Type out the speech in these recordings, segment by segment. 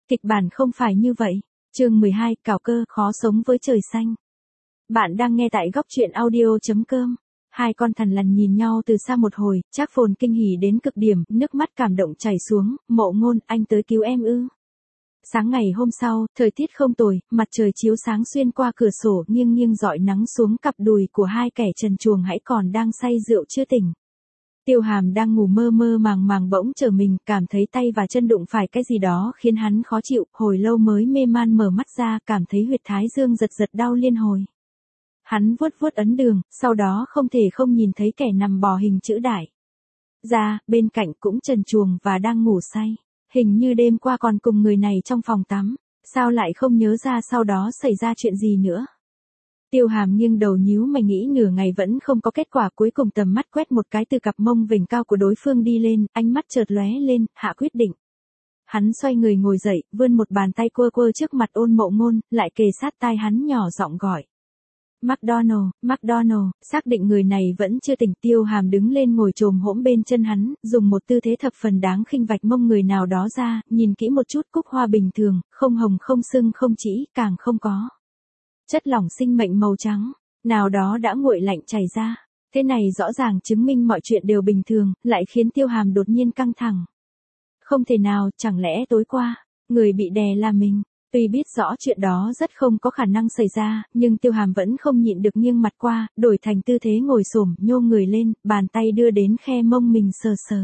Kịch bản không phải như vậy. Chương 12, cào cơ, khó sống với trời xanh. Bạn đang nghe tại góc truyện audio.com. Hai con thằn lằn nhìn nhau từ xa một hồi, Trác Phồn kinh hỉ đến cực điểm, nước mắt cảm động chảy xuống, Mộ Ngôn, anh tới cứu em ư? Sáng ngày hôm sau, thời tiết không tồi, mặt trời chiếu sáng xuyên qua cửa sổ, nghiêng nghiêng rọi nắng xuống cặp đùi của hai kẻ trần truồng hãy còn đang say rượu chưa tỉnh. Tiêu Hàm đang ngủ mơ mơ màng màng bỗng trở mình, cảm thấy tay và chân đụng phải cái gì đó khiến hắn khó chịu, hồi lâu mới mê man mở mắt ra, cảm thấy huyệt thái dương giật giật đau liên hồi. Hắn vuốt vuốt ấn đường, sau đó không thể không nhìn thấy kẻ nằm bò hình chữ đại. Ra, bên cạnh cũng trần truồng và đang ngủ say. Hình như đêm qua còn cùng người này trong phòng tắm, sao lại không nhớ ra sau đó xảy ra chuyện gì nữa. Tiêu Hàm nghiêng đầu nhíu mày nghĩ nửa ngày vẫn không có kết quả, cuối cùng tầm mắt quét một cái từ cặp mông vểnh cao của đối phương đi lên, ánh mắt chợt lóe lên, hạ quyết định. Hắn xoay người ngồi dậy, vươn một bàn tay quơ quơ trước mặt Ôn Mộ Ngôn, lại kề sát tai hắn nhỏ giọng gọi. McDonald, xác định người này vẫn chưa tỉnh, Tiêu Hàm đứng lên ngồi chồm hỗn bên chân hắn, dùng một tư thế thập phần đáng khinh vạch mông người nào đó ra, nhìn kỹ một chút, cúc hoa bình thường, không hồng không sưng không chỉ, càng không có chất lỏng sinh mệnh màu trắng, nào đó đã nguội lạnh chảy ra. Thế này rõ ràng chứng minh mọi chuyện đều bình thường, lại khiến Tiêu Hàm đột nhiên căng thẳng. Không thể nào, chẳng lẽ tối qua, người bị đè là mình? Tuy biết rõ chuyện đó rất không có khả năng xảy ra, nhưng Tiêu Hàm vẫn không nhịn được nghiêng mặt qua, đổi thành tư thế ngồi xổm, nhô người lên, bàn tay đưa đến khe mông mình sờ sờ.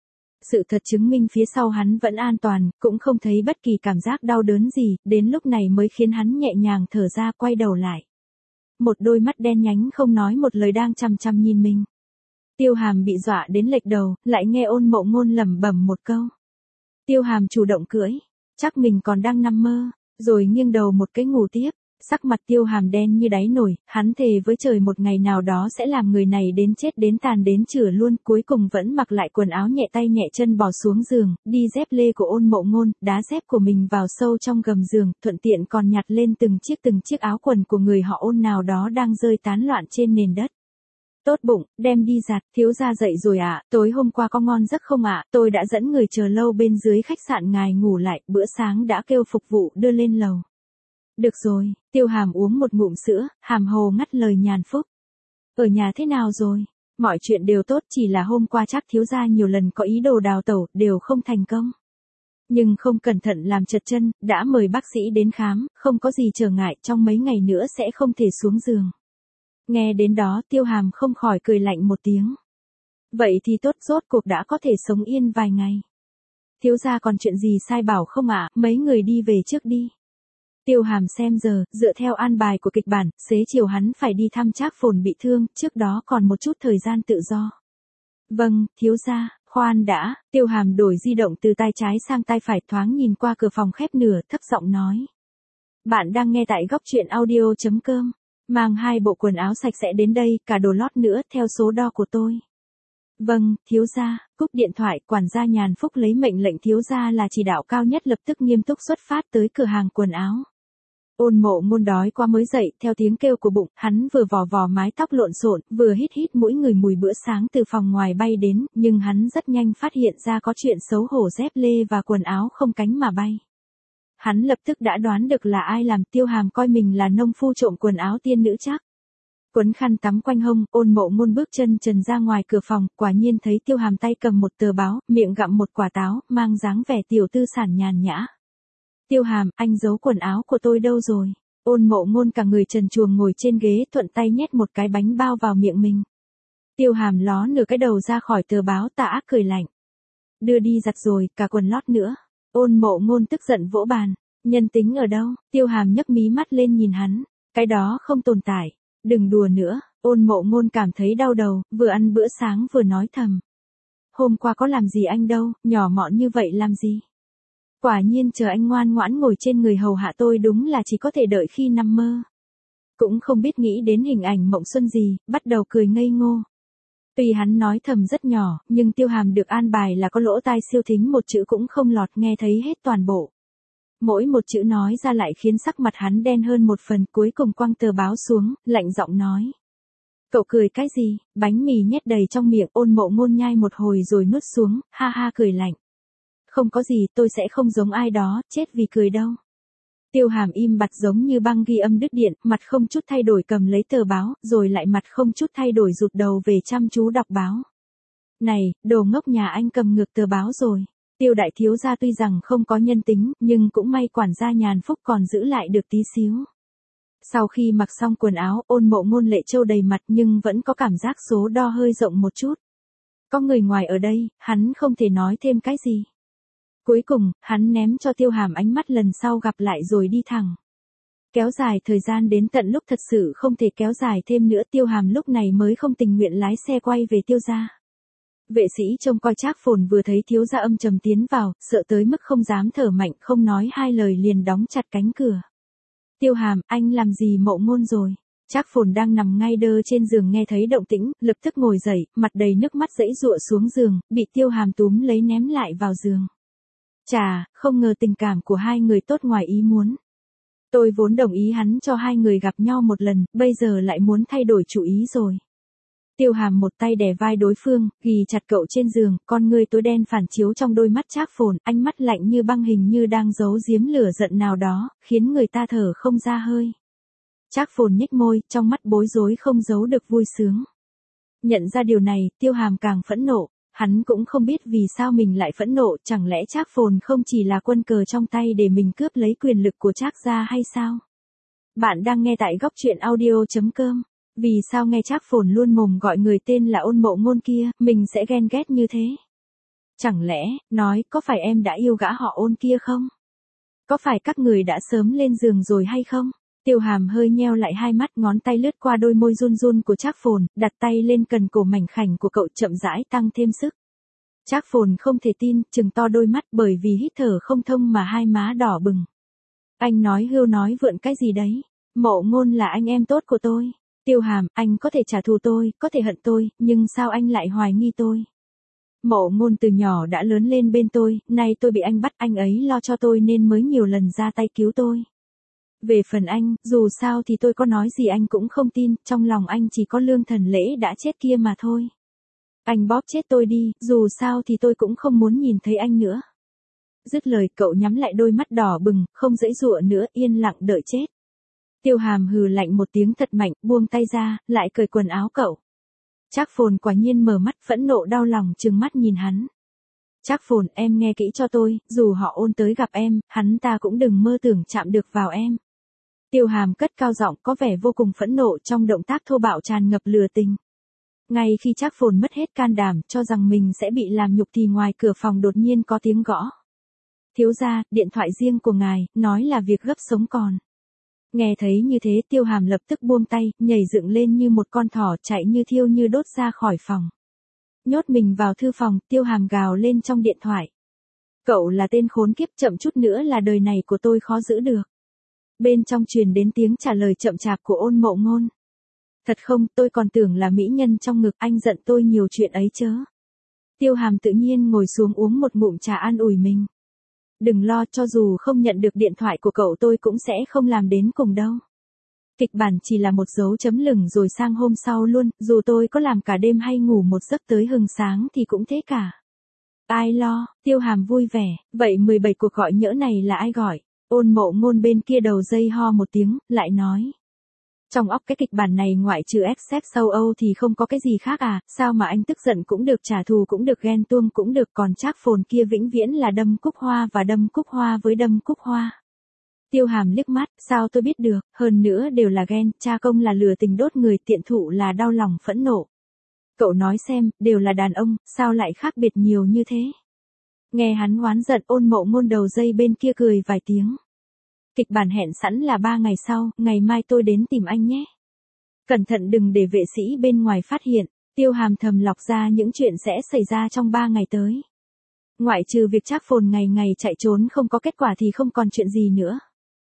Sự thật chứng minh phía sau hắn vẫn an toàn, cũng không thấy bất kỳ cảm giác đau đớn gì, đến lúc này mới khiến hắn nhẹ nhàng thở ra, quay đầu lại. Một đôi mắt đen nhánh không nói một lời đang chằm chằm nhìn mình. Tiêu Hàm bị dọa đến lệch đầu, lại nghe Ôn Mộ Ngôn lẩm bẩm một câu. Tiêu Hàm chủ động cưỡi, chắc mình còn đang nằm mơ, rồi nghiêng đầu một cái ngủ tiếp. Sắc mặt Tiêu Hàm đen như đáy nồi, hắn thề với trời một ngày nào đó sẽ làm người này đến chết đến tàn đến chửa luôn, cuối cùng vẫn mặc lại quần áo nhẹ tay nhẹ chân bò xuống giường, đi dép lê của Ôn Mộ Ngôn, đá dép của mình vào sâu trong gầm giường, thuận tiện còn nhặt lên từng chiếc áo quần của người họ Ôn nào đó đang rơi tán loạn trên nền đất. Tốt bụng, đem đi giặt, thiếu gia dậy rồi ạ, tối hôm qua có ngon giấc không ạ, tôi đã dẫn người chờ lâu bên dưới khách sạn ngài ngủ lại, bữa sáng đã kêu phục vụ đưa lên lầu. Được rồi, Tiêu Hàm uống một ngụm sữa, hàm hồ ngắt lời nhàn phúc. Ở nhà thế nào rồi? Mọi chuyện đều tốt, chỉ là hôm qua Trác thiếu gia nhiều lần có ý đồ đào tẩu, đều không thành công. Nhưng không cẩn thận làm trật chân, đã mời bác sĩ đến khám, không có gì trở ngại, trong mấy ngày nữa sẽ không thể xuống giường. Nghe đến đó Tiêu Hàm không khỏi cười lạnh một tiếng. Vậy thì tốt, rốt cuộc đã có thể sống yên vài ngày. Thiếu gia còn chuyện gì sai bảo không ạ, mấy người đi về trước đi. Tiêu Hàm xem giờ, dựa theo an bài của kịch bản, xế chiều hắn phải đi thăm Trác Phồn bị thương, trước đó còn một chút thời gian tự do. Vâng, thiếu gia, khoan đã, Tiêu Hàm đổi di động từ tay trái sang tay phải, thoáng nhìn qua cửa phòng khép nửa, thấp giọng nói. Bạn đang nghe tại góc truyện audio.com, mang 2 bộ quần áo sạch sẽ đến đây, cả đồ lót nữa, theo số đo của tôi. Vâng, thiếu gia, cúp điện thoại, quản gia Nhàn Phúc lấy mệnh lệnh thiếu gia là chỉ đạo cao nhất lập tức nghiêm túc xuất phát tới cửa hàng quần áo. Ôn Mộ Ngôn đói quá mới dậy, theo tiếng kêu của bụng, hắn vừa vò vò mái tóc lộn xộn, vừa hít mũi người mùi bữa sáng từ phòng ngoài bay đến, nhưng hắn rất nhanh phát hiện ra có chuyện xấu hổ, dép lê và quần áo không cánh mà bay. Hắn lập tức đã đoán được là ai làm. Tiêu Hàm coi mình là nông phu trộm quần áo tiên nữ chắc. Quấn khăn tắm quanh hông, Ôn Mộ Ngôn bước chân trần ra ngoài cửa phòng, quả nhiên thấy Tiêu Hàm tay cầm một tờ báo, miệng gặm một quả táo, mang dáng vẻ tiểu tư sản nhàn nhã. Tiêu Hàm, anh giấu quần áo của tôi đâu rồi? Ôn Mộ Ngôn cả người trần truồng ngồi trên ghế, thuận tay nhét một cái bánh bao vào miệng mình. Tiêu Hàm ló nửa cái đầu ra khỏi tờ báo, tà ác cười lạnh. Đưa đi giặt rồi, cả quần lót nữa. Ôn Mộ Ngôn tức giận vỗ bàn. Nhân tính ở đâu? Tiêu Hàm nhấc mí mắt lên nhìn hắn. Cái đó không tồn tại. Đừng đùa nữa. Ôn Mộ Ngôn cảm thấy đau đầu, vừa ăn bữa sáng vừa nói thầm. Hôm qua có làm gì anh đâu, nhỏ mọn như vậy làm gì? Quả nhiên chờ anh ngoan ngoãn ngồi trên người hầu hạ tôi đúng là chỉ có thể đợi khi nằm mơ. Cũng không biết nghĩ đến hình ảnh mộng xuân gì, bắt đầu cười ngây ngô. Tuy hắn nói thầm rất nhỏ, nhưng Tiêu Hàm được an bài là có lỗ tai siêu thính, một chữ cũng không lọt, nghe thấy hết toàn bộ. Mỗi một chữ nói ra lại khiến sắc mặt hắn đen hơn một phần, cuối cùng quăng tờ báo xuống, lạnh giọng nói. Cậu cười cái gì? Bánh mì nhét đầy trong miệng, Ôn Mộ Ngôn nhai một hồi rồi nuốt xuống, ha ha cười lạnh. Không có gì, tôi sẽ không giống ai đó, chết vì cười đâu. Tiêu Hàm im bặt giống như băng ghi âm đứt điện, mặt không chút thay đổi cầm lấy tờ báo, rồi lại mặt không chút thay đổi rụt đầu về chăm chú đọc báo. Này, đồ ngốc nhà anh cầm ngược tờ báo rồi. Tiêu đại thiếu gia tuy rằng không có nhân tính, nhưng cũng may quản gia Nhàn Phúc còn giữ lại được tí xíu. Sau khi mặc xong quần áo, Ôn Mộ Ngôn lệ trâu đầy mặt nhưng vẫn có cảm giác số đo hơi rộng một chút. Có người ngoài ở đây, hắn không thể nói thêm cái gì. Cuối cùng, hắn ném cho Tiêu Hàm ánh mắt lần sau gặp lại rồi đi thẳng. Kéo dài thời gian đến tận lúc thật sự không thể kéo dài thêm nữa, Tiêu Hàm lúc này mới không tình nguyện lái xe quay về Tiêu gia. Vệ sĩ trông coi Trác Phồn vừa thấy thiếu gia âm trầm tiến vào, sợ tới mức không dám thở mạnh, không nói hai lời liền đóng chặt cánh cửa. Tiêu Hàm, anh làm gì Mộ Ngôn rồi? Trác Phồn đang nằm ngay đơ trên giường nghe thấy động tĩnh, lập tức ngồi dậy, mặt đầy nước mắt giãy giụa xuống giường, bị Tiêu Hàm túm lấy ném lại vào giường. Chà, không ngờ tình cảm của hai người tốt ngoài ý muốn. Tôi vốn đồng ý hắn cho hai người gặp nhau một lần, bây giờ lại muốn thay đổi chủ ý rồi. Tiêu Hàm một tay đè vai đối phương, ghì chặt cậu trên giường, con ngươi tối đen phản chiếu trong đôi mắt Trác Phồn, ánh mắt lạnh như băng hình như đang giấu giếm lửa giận nào đó, khiến người ta thở không ra hơi. Trác Phồn nhếch môi, trong mắt bối rối không giấu được vui sướng. Nhận ra điều này, Tiêu Hàm càng phẫn nộ, hắn cũng không biết vì sao mình lại phẫn nộ, chẳng lẽ Trác Phồn không chỉ là quân cờ trong tay để mình cướp lấy quyền lực của Trác gia hay sao? Bạn đang nghe tại góc truyện audio.com. Vì sao nghe Trác Phồn luôn mồm gọi người tên là Ôn Mộ Ngôn kia, mình sẽ ghen ghét như thế? Chẳng lẽ, nói, có phải em đã yêu gã họ Ôn kia không? Có phải các người đã sớm lên giường rồi hay không? Tiêu Hàm hơi nheo lại hai mắt, ngón tay lướt qua đôi môi run run của Trác Phồn, đặt tay lên cần cổ mảnh khảnh của cậu chậm rãi tăng thêm sức. Trác Phồn không thể tin, trừng to đôi mắt bởi vì hít thở không thông mà hai má đỏ bừng. Anh nói hưu nói vượn cái gì đấy? Mộ Ngôn là anh em tốt của tôi. Tiêu Hàm, anh có thể trả thù tôi, có thể hận tôi, nhưng sao anh lại hoài nghi tôi? Mộ Ngôn từ nhỏ đã lớn lên bên tôi, nay tôi bị anh bắt, anh ấy lo cho tôi nên mới nhiều lần ra tay cứu tôi. Về phần anh, dù sao thì tôi có nói gì anh cũng không tin, trong lòng anh chỉ có Lương Thần Lễ đã chết kia mà thôi. Anh bóp chết tôi đi, dù sao thì tôi cũng không muốn nhìn thấy anh nữa. Dứt lời cậu nhắm lại đôi mắt đỏ bừng, không giãy giụa nữa, yên lặng đợi chết. Tiêu Hàm hừ lạnh một tiếng thật mạnh, buông tay ra, lại cởi quần áo cậu. Trác Phồn quả nhiên mở mắt phẫn nộ đau lòng trừng mắt nhìn hắn. Trác Phồn, em nghe kỹ cho tôi, dù họ Ôn tới gặp em, hắn ta cũng đừng mơ tưởng chạm được vào em. Tiêu Hàm cất cao giọng có vẻ vô cùng phẫn nộ trong động tác thô bạo tràn ngập lừa tình. Ngay khi Trác Phồn mất hết can đảm cho rằng mình sẽ bị làm nhục thì ngoài cửa phòng đột nhiên có tiếng gõ. Thiếu gia, điện thoại riêng của ngài, nói là việc gấp sống còn. Nghe thấy như thế Tiêu Hàm lập tức buông tay, nhảy dựng lên như một con thỏ chạy như thiêu như đốt ra khỏi phòng. Nhốt mình vào thư phòng, Tiêu Hàm gào lên trong điện thoại. Cậu là tên khốn kiếp, chậm chút nữa là đời này của tôi khó giữ được. Bên trong truyền đến tiếng trả lời chậm chạp của Ôn Mộ Ngôn. Thật không, tôi còn tưởng là mỹ nhân trong ngực, anh giận tôi nhiều chuyện ấy chớ. Tiêu Hàm tự nhiên ngồi xuống uống một ngụm trà an ủi mình. Đừng lo, cho dù không nhận được điện thoại của cậu tôi cũng sẽ không làm đến cùng đâu. Kịch bản chỉ là một dấu chấm lửng rồi sang hôm sau luôn, dù tôi có làm cả đêm hay ngủ một giấc tới hừng sáng thì cũng thế cả. Ai lo, Tiêu Hàm vui vẻ, vậy 17 cuộc gọi nhỡ này là ai gọi? Ôn Mộ Ngôn bên kia đầu dây ho một tiếng, lại nói. Trong óc cái kịch bản này ngoại trừ XX sâu Âu thì không có cái gì khác à, sao mà anh tức giận cũng được, trả thù cũng được, ghen tuông cũng được, còn Trác Phồn kia vĩnh viễn là đâm cúc hoa và đâm cúc hoa với đâm cúc hoa. Tiêu Hàm liếc mắt, sao tôi biết được, hơn nữa đều là ghen, cha công là lừa tình đốt người, tiện thụ là đau lòng phẫn nộ. Cậu nói xem, đều là đàn ông, sao lại khác biệt nhiều như thế? Nghe hắn oán giận, Ôn Mộ Ngôn đầu dây bên kia cười vài tiếng. Kịch bản hẹn sẵn là 3 ngày sau, ngày mai tôi đến tìm anh nhé. Cẩn thận đừng để vệ sĩ bên ngoài phát hiện. Tiêu Hàm thầm lọc ra những chuyện sẽ xảy ra trong 3 ngày tới. Ngoại trừ việc Trác Phồn ngày ngày chạy trốn không có kết quả thì không còn chuyện gì nữa.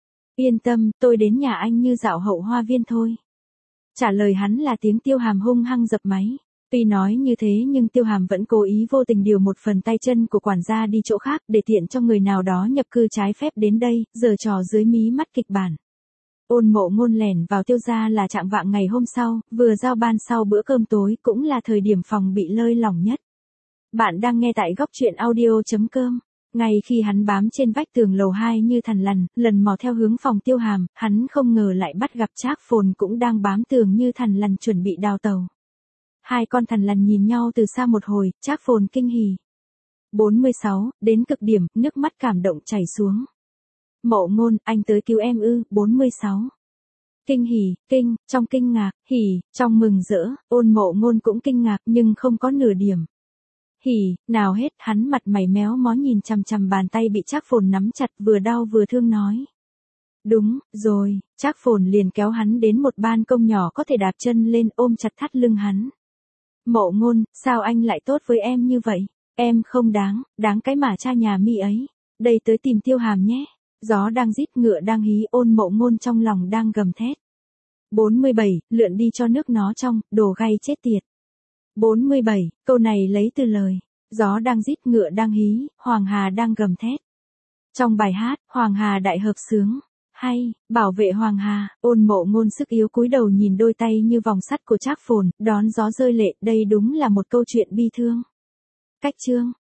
Yên tâm, tôi đến nhà anh như dạo hậu hoa viên thôi. Trả lời hắn là tiếng Tiêu Hàm hung hăng dập máy. Tuy nói như thế nhưng Tiêu Hàm vẫn cố ý vô tình điều một phần tay chân của quản gia đi chỗ khác để tiện cho người nào đó nhập cư trái phép đến đây, giở trò dưới mí mắt kịch bản. Ôn Mộ Ngôn lẻn vào Tiêu gia là trạng vạng ngày hôm sau, vừa giao ban sau bữa cơm tối, cũng là thời điểm phòng bị lơi lỏng nhất. Bạn đang nghe tại góc truyện audio.com. Ngay khi hắn bám trên vách tường lầu 2 như thằn lằn, lần mò theo hướng phòng Tiêu Hàm, hắn không ngờ lại bắt gặp Trác Phồn cũng đang bám tường như thằn lằn chuẩn bị đào tàu. Hai con thằn lằn nhìn nhau từ xa một hồi, Trác Phồn kinh hỉ. 46, đến cực điểm, nước mắt cảm động chảy xuống. Mộ Ngôn, anh tới cứu em ư? 46. Kinh hỉ, trong kinh ngạc, hỉ, trong mừng rỡ, Ôn Mộ Ngôn cũng kinh ngạc nhưng không có nửa điểm hỉ nào hết, hắn mặt mày méo mó nhìn chằm chằm bàn tay bị Trác Phồn nắm chặt, vừa đau vừa thương nói. Đúng rồi, Trác Phồn liền kéo hắn đến một ban công nhỏ có thể đạp chân lên, ôm chặt thắt lưng hắn. Mộ Ngôn, sao anh lại tốt với em như vậy? Em không đáng cái mà cha nhà mi ấy. Đây tới tìm Tiêu Hàm nhé. Gió đang rít, ngựa đang hí, Ôn Mộ Ngôn trong lòng đang gầm thét. 47, lượn đi cho nước nó trong, đồ gay chết tiệt. 47, câu này lấy từ lời. Gió đang rít, ngựa đang hí, Hoàng Hà đang gầm thét. Trong bài hát, Hoàng Hà đại hợp xướng. Hay, bảo vệ Hoàng Hà, Ôn Mộ Ngôn sức yếu cúi đầu nhìn đôi tay như vòng sắt của Trác Phồn, đón gió rơi lệ, đây đúng là một câu chuyện bi thương. Cách chương